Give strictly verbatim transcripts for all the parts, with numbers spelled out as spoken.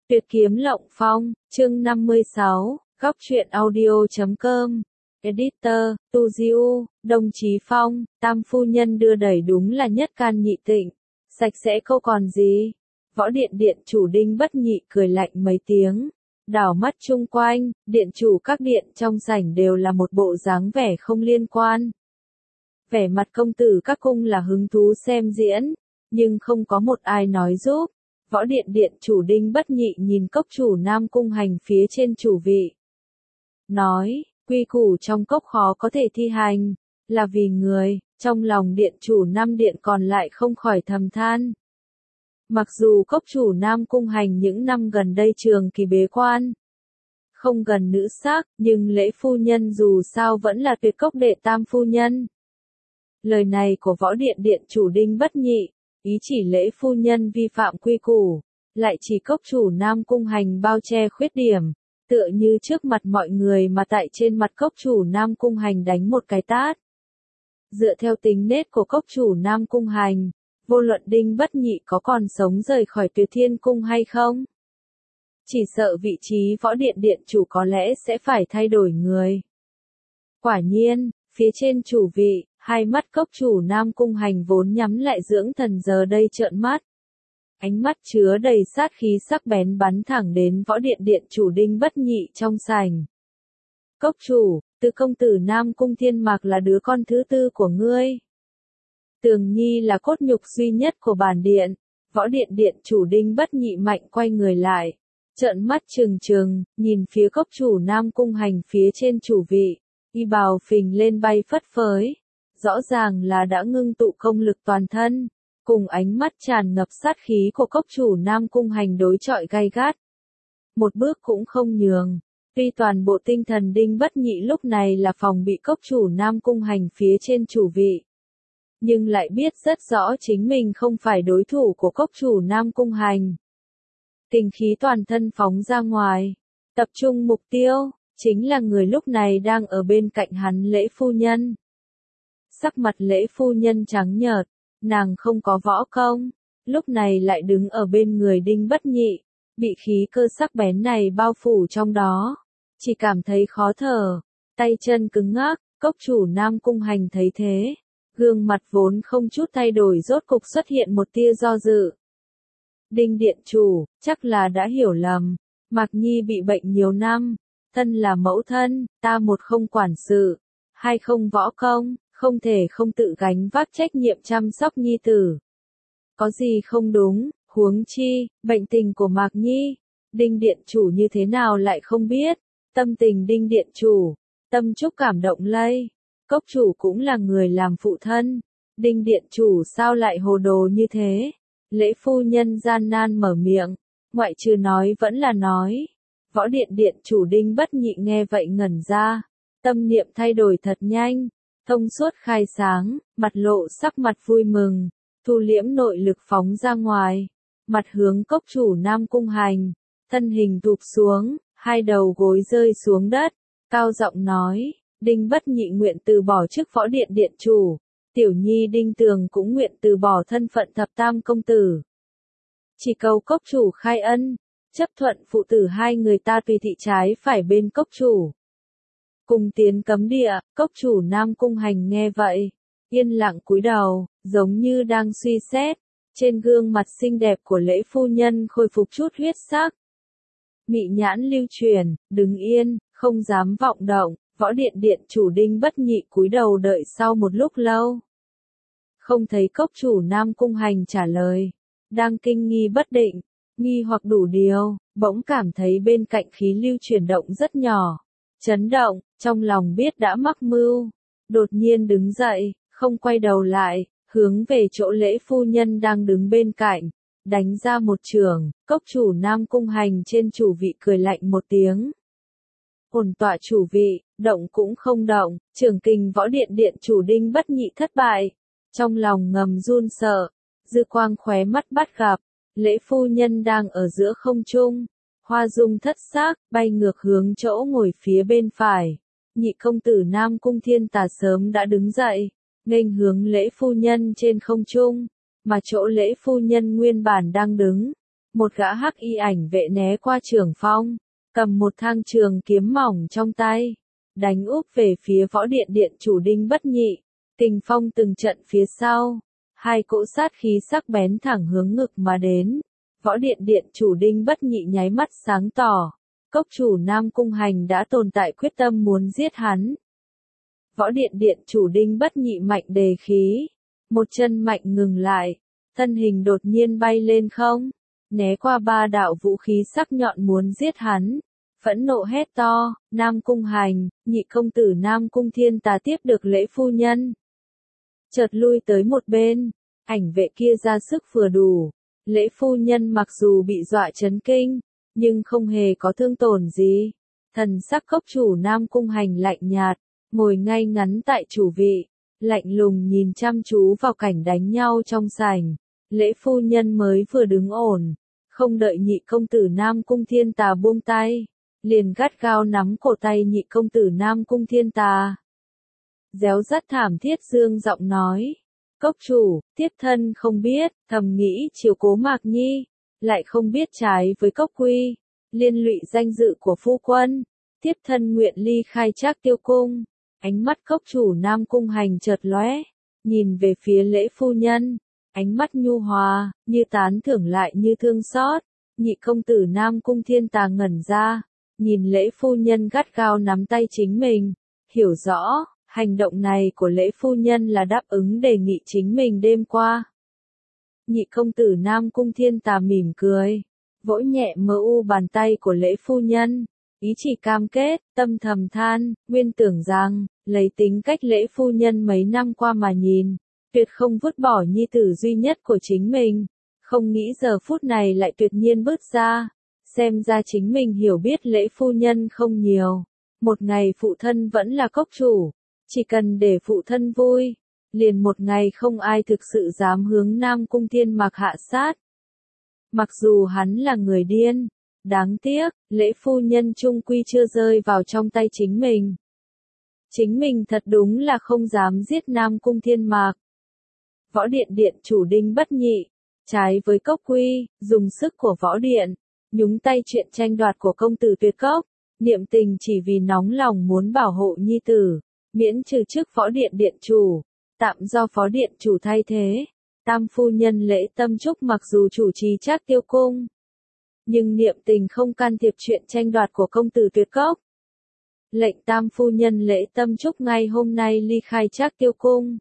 Tuyệt kiếm lộng phong, chương năm mươi sáu, góc truyện audio chấm com. Editor, Tu Diu, Đồng Chí Phong, Tam phu nhân đưa đẩy đúng là nhất can nhị tịnh. Sạch sẽ câu còn gì? Võ điện điện chủ Đinh Bất Nhị cười lạnh mấy tiếng. Đảo mắt chung quanh, điện chủ các điện trong sảnh đều là một bộ dáng vẻ không liên quan. Vẻ mặt công tử các cung là hứng thú xem diễn, nhưng không có một ai nói giúp. Võ điện điện chủ Đinh Bất Nhị nhìn cốc chủ Nam Cung Hành phía trên chủ vị. Nói, quy củ trong cốc khó có thể thi hành, là vì người, trong lòng điện chủ Nam Điện còn lại không khỏi thầm than. Mặc dù cốc chủ Nam Cung Hành những năm gần đây trường kỳ bế quan, không gần nữ sắc, nhưng lễ phu nhân dù sao vẫn là tuyệt cốc đệ tam phu nhân. Lời này của võ điện điện chủ Đinh Bất Nhị, ý chỉ lễ phu nhân vi phạm quy củ, lại chỉ cốc chủ Nam Cung Hành bao che khuyết điểm, tựa như trước mặt mọi người mà tại trên mặt cốc chủ Nam Cung Hành đánh một cái tát. Dựa theo tính nết của cốc chủ Nam Cung Hành, vô luận Đinh Bất Nhị có còn sống rời khỏi Tuyệt Thiên Cung hay không, chỉ sợ vị trí võ điện điện chủ có lẽ sẽ phải thay đổi người. Quả nhiên, phía trên chủ vị, hai mắt cốc chủ Nam Cung Hành vốn nhắm lại dưỡng thần giờ đây trợn mắt. Ánh mắt chứa đầy sát khí sắc bén bắn thẳng đến võ điện điện chủ Đinh Bất Nhị trong sảnh. Cốc chủ, Từ công tử Nam Cung Thiên Mạc là đứa con thứ tư của ngươi. Tường Nhi là cốt nhục duy nhất của bản điện. Võ điện điện chủ Đinh Bất Nhị mạnh quay người lại, trợn mắt trừng trừng, nhìn phía cốc chủ Nam Cung Hành phía trên chủ vị, y bào phình lên bay phất phới. Rõ ràng là đã ngưng tụ công lực toàn thân, cùng ánh mắt tràn ngập sát khí của cốc chủ Nam Cung Hành đối chọi gay gắt. Một bước cũng không nhường, tuy toàn bộ tinh thần Đinh Bất Nhị lúc này là phòng bị cốc chủ Nam Cung Hành phía trên chủ vị. Nhưng lại biết rất rõ chính mình không phải đối thủ của cốc chủ Nam Cung Hành. Kinh khí toàn thân phóng ra ngoài, tập trung mục tiêu, chính là người lúc này đang ở bên cạnh hắn lễ phu nhân. Sắc mặt lễ phu nhân trắng nhợt, nàng không có võ công, lúc này lại đứng ở bên người Đinh Bất Nhị, bị khí cơ sắc bén này bao phủ trong đó, chỉ cảm thấy khó thở, tay chân cứng ngắc. Cốc chủ Nam Cung Hành thấy thế, gương mặt vốn không chút thay đổi rốt cục xuất hiện một tia do dự. Đinh điện chủ, chắc là đã hiểu lầm, Mạc Nhi bị bệnh nhiều năm, thân là mẫu thân, ta một không quản sự, hai không võ công, không thể không tự gánh vác trách nhiệm chăm sóc nhi tử. Có gì không đúng, huống chi, bệnh tình của Mạc Nhi, Đinh điện chủ như thế nào lại không biết, tâm tình Đinh điện chủ, tâm trúc cảm động lây, cốc chủ cũng là người làm phụ thân, Đinh điện chủ sao lại hồ đồ như thế, lễ phu nhân gian nan mở miệng, ngoại trừ nói vẫn là nói, võ điện điện chủ Đinh Bất Nhị nghe vậy ngẩn ra, tâm niệm thay đổi thật nhanh. Thông suốt khai sáng, mặt lộ sắc mặt vui mừng, thu liễm nội lực phóng ra ngoài, mặt hướng cốc chủ Nam Cung Hành, thân hình tụp xuống, hai đầu gối rơi xuống đất, cao giọng nói, Đinh Bất Nhị nguyện từ bỏ chức võ điện điện chủ, tiểu nhi Đinh Tường cũng nguyện từ bỏ thân phận thập tam công tử. Chỉ cầu cốc chủ khai ân, chấp thuận phụ tử hai người ta tùy thị trái phải bên cốc chủ. Cùng tiến cấm địa, cốc chủ Nam Cung Hành nghe vậy, yên lặng cúi đầu, giống như đang suy xét, trên gương mặt xinh đẹp của lễ phu nhân khôi phục chút huyết sắc. Mị nhãn lưu chuyển, đứng yên, không dám vọng động, võ điện điện chủ Đinh Bất Nhị cúi đầu đợi sau một lúc lâu. Không thấy cốc chủ Nam Cung Hành trả lời, đang kinh nghi bất định, nghi hoặc đủ điều, bỗng cảm thấy bên cạnh khí lưu chuyển động rất nhỏ. Chấn động, trong lòng biết đã mắc mưu, đột nhiên đứng dậy, không quay đầu lại, hướng về chỗ lễ phu nhân đang đứng bên cạnh, đánh ra một chưởng, cốc chủ Nam Cung Hành trên chủ vị cười lạnh một tiếng. Ổn tọa chủ vị, động cũng không động, trưởng kình võ điện điện chủ Đinh Bất Nhị thất bại, trong lòng ngầm run sợ, dư quang khóe mắt bắt gặp, lễ phu nhân đang ở giữa không trung. Hoa dung thất sắc, bay ngược hướng chỗ ngồi phía bên phải. Nhị công tử Nam Cung Thiên Tà sớm đã đứng dậy, nghênh hướng lễ phu nhân trên không trung, mà chỗ lễ phu nhân nguyên bản đang đứng, một gã hắc y ảnh vệ né qua Trường Phong, cầm một thang trường kiếm mỏng trong tay, đánh úp về phía võ điện điện chủ Đinh Bất Nhị. Kình phong từng trận phía sau, hai cỗ sát khí sắc bén thẳng hướng ngực mà đến. Võ điện điện chủ Đinh Bất Nhị nháy mắt sáng tỏ, cốc chủ Nam Cung Hành đã tồn tại quyết tâm muốn giết hắn. Võ điện điện chủ Đinh Bất Nhị mạnh đề khí, một chân mạnh ngừng lại, thân hình đột nhiên bay lên không, né qua ba đạo vũ khí sắc nhọn muốn giết hắn. Phẫn nộ hét to, Nam Cung Hành, nhị công tử Nam Cung Thiên Tà tiếp được lễ phu nhân. Chợt lui tới một bên, ảnh vệ kia ra sức vừa đủ. Lễ phu nhân mặc dù bị dọa chấn kinh, nhưng không hề có thương tổn gì. Thần sắc cốc chủ Nam Cung Hành lạnh nhạt, ngồi ngay ngắn tại chủ vị, lạnh lùng nhìn chăm chú vào cảnh đánh nhau trong sảnh. Lễ phu nhân mới vừa đứng ổn, không đợi nhị công tử Nam Cung Thiên Tà buông tay, liền gắt gao nắm cổ tay nhị công tử Nam Cung Thiên Tà. Réo rắt thảm thiết dương giọng nói, cốc chủ, tiếp thân không biết, thầm nghĩ chiếu cố Mạc Nhi, lại không biết trái với cốc quy, liên lụy danh dự của phu quân, tiếp thân nguyện ly khai Trác Tiêu cung. Ánh mắt cốc chủ Nam Cung Hành chợt lóe, nhìn về phía lễ phu nhân, ánh mắt nhu hòa, như tán thưởng lại như thương xót. Nhị công tử Nam Cung Thiên Tà ngẩn ra, nhìn lễ phu nhân gắt gao nắm tay chính mình, hiểu rõ, hành động này của lễ phu nhân là đáp ứng đề nghị chính mình đêm qua. Nhị công tử Nam Cung Thiên Tà mỉm cười, vỗ nhẹ mờ u bàn tay của lễ phu nhân, ý chỉ cam kết, tâm thầm than, nguyên tưởng rằng, lấy tính cách lễ phu nhân mấy năm qua mà nhìn, tuyệt không vứt bỏ nhi tử duy nhất của chính mình, không nghĩ giờ phút này lại tuyệt nhiên bước ra, xem ra chính mình hiểu biết lễ phu nhân không nhiều. Một ngày phụ thân vẫn là cốc chủ, chỉ cần để phụ thân vui, liền một ngày không ai thực sự dám hướng Nam Cung Thiên Mạc hạ sát. Mặc dù hắn là người điên, đáng tiếc, lễ phu nhân chung quy chưa rơi vào trong tay chính mình. Chính mình thật đúng là không dám giết Nam Cung Thiên Mạc. Võ điện điện chủ Đinh Bất Nhị, trái với cốc quy, dùng sức của võ điện, nhúng tay chuyện tranh đoạt của công tử Tuyệt Cốc, niệm tình chỉ vì nóng lòng muốn bảo hộ nhi tử, miễn trừ chức võ điện điện chủ, tạm do phó điện chủ thay thế. Tam phu nhân Lễ Tâm Trúc mặc dù chủ trì Trác Tiêu cung, nhưng niệm tình không can thiệp chuyện tranh đoạt của công tử Tuyệt Cốc. Lệnh tam phu nhân Lễ Tâm Trúc ngay hôm nay ly khai Trác Tiêu cung.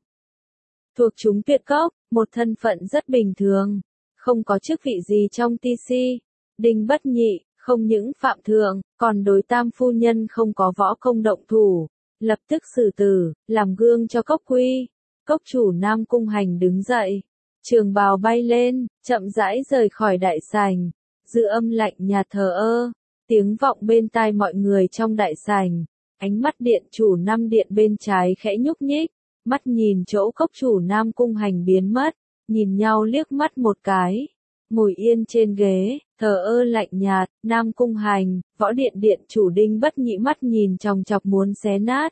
Thuộc chúng Tuyệt Cốc, một thân phận rất bình thường, không có chức vị gì trong ti xi. Đinh Bất Nhị, không những phạm thượng, còn đối tam phu nhân không có võ công động thủ, lập tức xử tử, làm gương cho cốc quy. Cốc chủ Nam Cung Hành đứng dậy, trường bào bay lên, chậm rãi rời khỏi đại sảnh, dư âm lạnh nhạt thờ ơ, tiếng vọng bên tai mọi người trong đại sảnh, ánh mắt điện chủ năm điện bên trái khẽ nhúc nhích, mắt nhìn chỗ cốc chủ Nam Cung Hành biến mất, nhìn nhau liếc mắt một cái, ngồi yên trên ghế, thờ ơ lạnh nhạt. Nam Cung Hành, võ điện điện chủ Đinh Bất Nhị mắt nhìn chòng chọc muốn xé nát.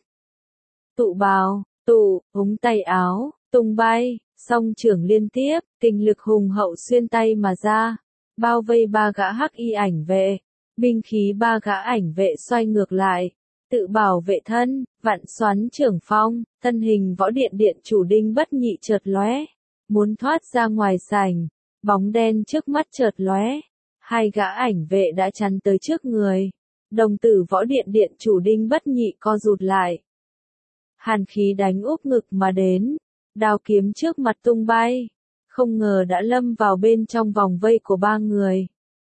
Tụ bào, tụ, ống tay áo, tung bay, song trưởng liên tiếp, kình lực hùng hậu xuyên tay mà ra, bao vây ba gã hắc y ảnh vệ, binh khí ba gã ảnh vệ xoay ngược lại, tự bảo vệ thân, vạn xoắn trưởng phong, thân hình võ điện điện chủ Đinh Bất Nhị chợt lóe, muốn thoát ra ngoài sảnh, bóng đen trước mắt chợt lóe, hai gã ảnh vệ đã chắn tới trước người, đồng tử võ điện điện chủ Đinh Bất Nhị co rụt lại. Hàn khí đánh úp ngực mà đến, đao kiếm trước mặt tung bay, không ngờ đã lâm vào bên trong vòng vây của ba người.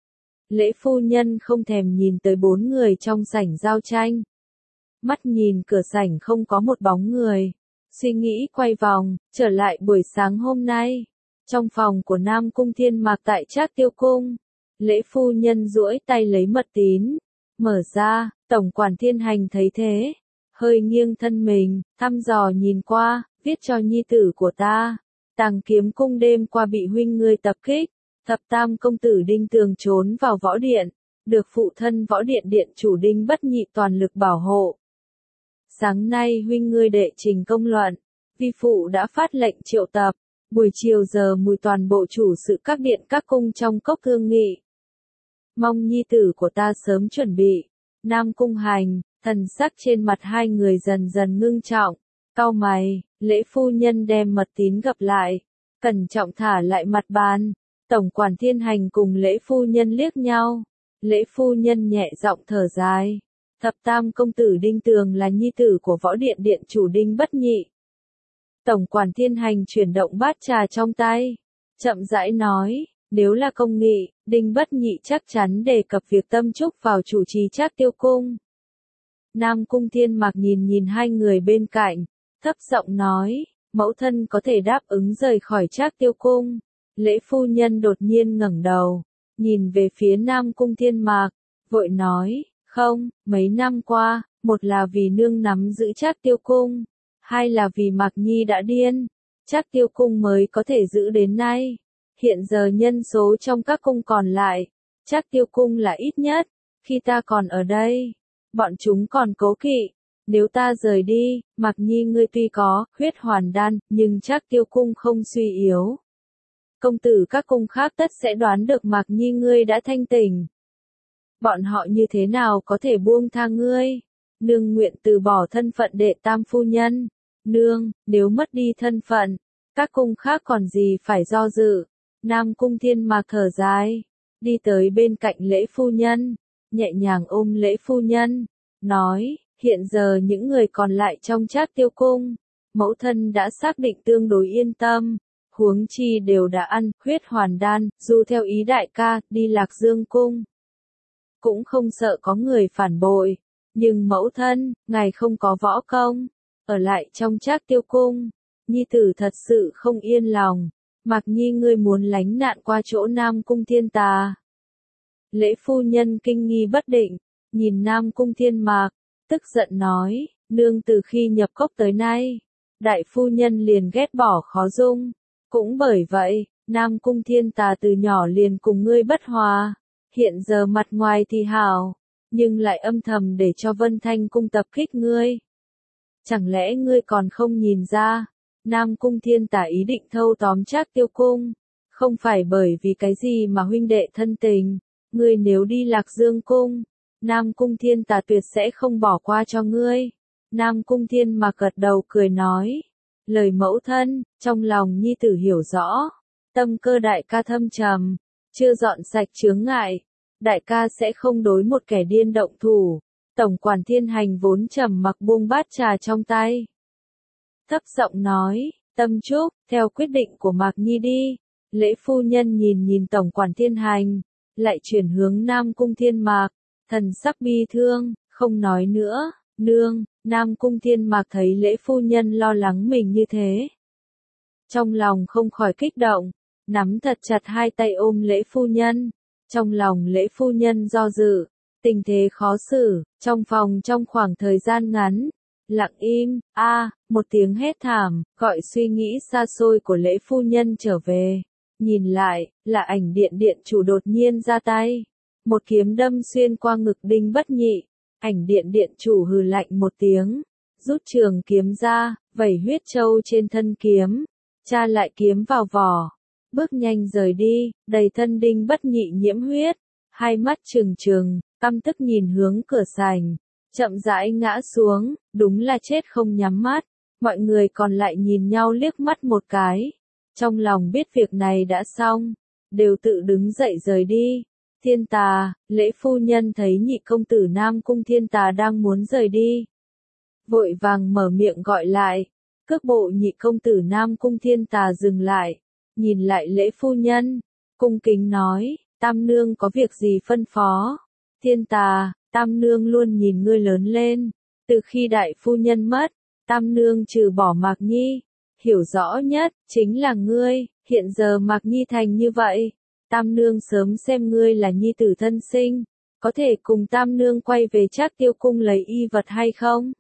Lễ phu nhân không thèm nhìn tới bốn người trong sảnh giao tranh. Mắt nhìn cửa sảnh không có một bóng người, suy nghĩ quay vòng, trở lại buổi sáng hôm nay. Trong phòng của Nam Cung Thiên Mạc tại Trác Tiêu cung, lễ phu nhân duỗi tay lấy mật tín, mở ra, tổng quản Thiên Hành thấy thế, hơi nghiêng thân mình, thăm dò nhìn qua, viết cho nhi tử của ta. Tàng Kiếm cung đêm qua bị huynh ngươi tập kích, thập tam công tử Đinh Tường trốn vào võ điện, được phụ thân võ điện điện chủ Đinh Bất Nhị toàn lực bảo hộ. Sáng nay huynh ngươi đệ trình công luận, vi phụ đã phát lệnh triệu tập, Buổi chiều giờ mùi toàn bộ chủ sự các điện các cung trong cốc thương nghị. Mong nhi tử của ta sớm chuẩn bị. Nam Cung Hành, thần sắc trên mặt hai người dần dần ngưng trọng. Cau mày, lễ phu nhân đem mật tín gập lại. Cẩn trọng thả lại mặt bàn. Tổng quản Thiên Hành cùng lễ phu nhân liếc nhau. Lễ phu nhân nhẹ giọng thở dài. Thập tam công tử Đinh Tường là nhi tử của võ điện điện chủ Đinh Bất Nhị. Tổng quản Thiên Hành chuyển động bát trà trong tay. Chậm rãi nói, nếu là công nghị, Đinh Bất Nhị chắc chắn đề cập việc tâm trúc vào chủ trì Trác Tiêu Cung. Nam Cung Thiên Mạc nhìn nhìn hai người bên cạnh, thấp giọng nói, mẫu thân có thể đáp ứng rời khỏi Trác Tiêu Cung. Lễ phu nhân đột nhiên ngẩng đầu, nhìn về phía Nam Cung Thiên Mạc, vội nói, không, mấy năm qua, một là vì nương nắm giữ Trác Tiêu Cung, hai là vì Mạc Nhi đã điên, Trác Tiêu Cung mới có thể giữ đến nay. Hiện giờ nhân số trong các cung còn lại, Trác Tiêu Cung là ít nhất, khi ta còn ở đây, bọn chúng còn cố kỵ, nếu ta rời đi, Mạc Nhi ngươi tuy có huyết hoàn đan, nhưng Trác Tiêu Cung không suy yếu. Công tử các cung khác tất sẽ đoán được Mạc Nhi ngươi đã thanh tỉnh. Bọn họ như thế nào có thể buông tha ngươi? Nương nguyện từ bỏ thân phận đệ tam phu nhân. Nương, nếu mất đi thân phận, các cung khác còn gì phải do dự. Nam Cung Thiên Mạc thở dài, đi tới bên cạnh lễ phu nhân, nhẹ nhàng ôm lễ phu nhân, nói, hiện giờ những người còn lại trong Trác Tiêu Cung, mẫu thân đã xác định tương đối yên tâm, huống chi đều đã ăn huyết hoàn đan, dù theo ý đại ca, đi Lạc Dương Cung. Cũng không sợ có người phản bội, nhưng mẫu thân, ngài không có võ công, ở lại trong Trác Tiêu Cung, nhi tử thật sự không yên lòng. Mạc Nhi ngươi muốn lánh nạn qua chỗ Nam Cung Thiên Tà. Lễ phu nhân kinh nghi bất định, nhìn Nam Cung Thiên Mạc, tức giận nói, nương từ khi nhập cốc tới nay, đại phu nhân liền ghét bỏ khó dung, cũng bởi vậy, Nam Cung Thiên Tà từ nhỏ liền cùng ngươi bất hòa, hiện giờ mặt ngoài thì hảo, nhưng lại âm thầm để cho Vân Thanh Cung tập kích ngươi. Chẳng lẽ ngươi còn không nhìn ra? Nam Cung Thiên Tà ý định thâu tóm Trác Tiêu Cung, không phải bởi vì cái gì mà huynh đệ thân tình, ngươi nếu đi Lạc Dương Cung, Nam Cung Thiên Tà tuyệt sẽ không bỏ qua cho ngươi. Nam Cung Thiên mà gật đầu cười nói, lời mẫu thân, trong lòng nhi tử hiểu rõ, tâm cơ đại ca thâm trầm, chưa dọn sạch chướng ngại, đại ca sẽ không đối một kẻ điên động thủ. Tổng quản Thiên Hành vốn trầm mặc buông bát trà trong tay. Thấp giọng nói, tâm trúc, theo quyết định của Mạc Nhi đi. Lễ phu nhân nhìn nhìn Tổng quản Thiên Hành, lại chuyển hướng Nam Cung Thiên Mạc, thần sắc bi thương, không nói nữa, nương. Nam Cung Thiên Mạc thấy lễ phu nhân lo lắng mình như thế. Trong lòng không khỏi kích động, nắm thật chặt hai tay ôm lễ phu nhân. Trong lòng lễ phu nhân do dự, tình thế khó xử, trong phòng trong khoảng thời gian ngắn. Lặng im, a à, một tiếng hét thảm, gọi suy nghĩ xa xôi của lễ phu nhân trở về. Nhìn lại, là ảnh điện điện chủ đột nhiên ra tay. Một kiếm đâm xuyên qua ngực Đinh Bất Nhị. Ảnh điện điện chủ hừ lạnh một tiếng, rút trường kiếm ra, vẩy huyết châu trên thân kiếm, tra lại kiếm vào vỏ, bước nhanh rời đi, đầy thân Đinh Bất Nhị nhiễm huyết, hai mắt trừng trừng, căm tức nhìn hướng cửa sảnh, chậm rãi ngã xuống, đúng là chết không nhắm mắt. Mọi người còn lại nhìn nhau liếc mắt một cái, trong lòng biết việc này đã xong, đều tự đứng dậy rời đi. Thiên Tà, lễ phu nhân thấy nhị công tử Nam Cung Thiên Tà đang muốn rời đi, vội vàng mở miệng gọi lại. Cước bộ nhị công tử Nam Cung Thiên Tà dừng lại, nhìn lại lễ phu nhân, cung kính nói, Tam nương có việc gì phân phó? Thiên Tà, Tam nương luôn nhìn ngươi lớn lên, từ khi đại phu nhân mất, Tam nương trừ bỏ Mạc Nhi, hiểu rõ nhất chính là ngươi, hiện giờ Mạc Nhi thành như vậy. Tam nương sớm xem ngươi là nhi tử thân sinh, có thể cùng Tam nương quay về Trác Tiêu Cung lấy y vật hay không?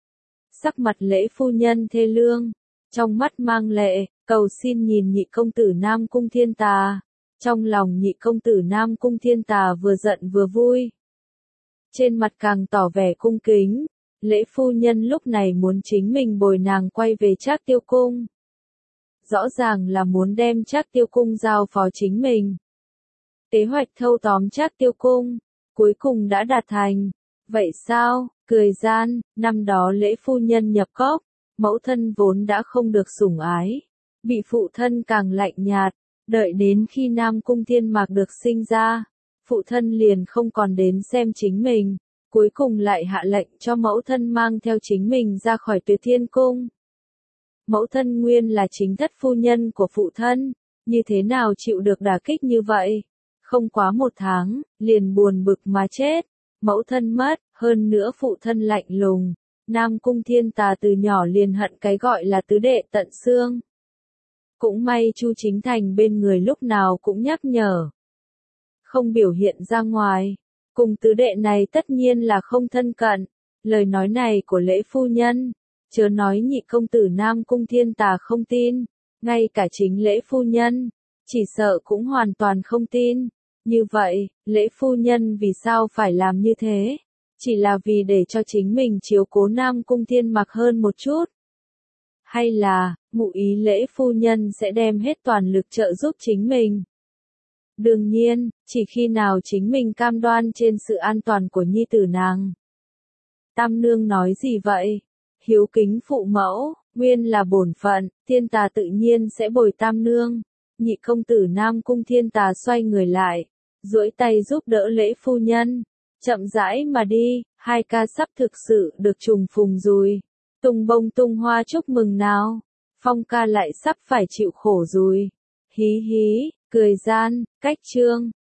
Sắc mặt lễ phu nhân thê lương, trong mắt mang lệ, cầu xin nhìn nhị công tử Nam Cung Thiên Tà. Trong lòng nhị công tử Nam Cung Thiên Tà vừa giận vừa vui. Trên mặt càng tỏ vẻ cung kính, lễ phu nhân lúc này muốn chính mình bồi nàng quay về Trác Tiêu Cung. rõ ràng là muốn đem Trác Tiêu Cung giao phó chính mình. Kế hoạch thâu tóm Trác Tiêu Cung, cuối cùng đã đạt thành. Vậy sao, cười gian, năm đó Lễ phu nhân nhập cốc, mẫu thân vốn đã không được sủng ái, bị phụ thân càng lạnh nhạt, đợi đến khi Nam Cung Thiên Mạc được sinh ra, phụ thân liền không còn đến xem chính mình, cuối cùng lại hạ lệnh cho mẫu thân mang theo chính mình ra khỏi Tuyệt Thiên Cung. Mẫu thân nguyên là chính thất phu nhân của phụ thân, như thế nào chịu được đả kích như vậy? Không quá một tháng, liền buồn bực mà chết. Mẫu thân mất, hơn nữa phụ thân lạnh lùng. Nam Cung Thiên Tà từ nhỏ liền hận cái gọi là tứ đệ tận xương. Cũng may Chu Chính Thành bên người lúc nào cũng nhắc nhở. Không biểu hiện ra ngoài. Cùng tứ đệ này tất nhiên là không thân cận. Lời nói này của Lễ phu nhân, chớ nói nhị công tử Nam Cung Thiên Tà không tin, ngay cả chính Lễ phu nhân, chỉ sợ cũng hoàn toàn không tin. Như vậy, Lễ phu nhân vì sao phải làm như thế? Chỉ là vì để cho chính mình chiếu cố Nam Cung Thiên Mạc hơn một chút? Hay là, ngụ ý Lễ phu nhân sẽ đem hết toàn lực trợ giúp chính mình? Đương nhiên, chỉ khi nào chính mình cam đoan trên sự an toàn của nhi tử nàng. Tam nương nói gì vậy? Hiếu kính phụ mẫu, nguyên là bổn phận, Thiên Tà tự nhiên sẽ bồi tam nương. Nhị công tử Nam Cung Thiên Tà xoay người lại, duỗi tay giúp đỡ Lễ phu nhân, chậm rãi mà đi, hai ca sắp thực sự được trùng phùng rồi. Tung bông tung hoa chúc mừng nào, Phong ca lại sắp phải chịu khổ rồi. Hí hí, cười gian, cách chương.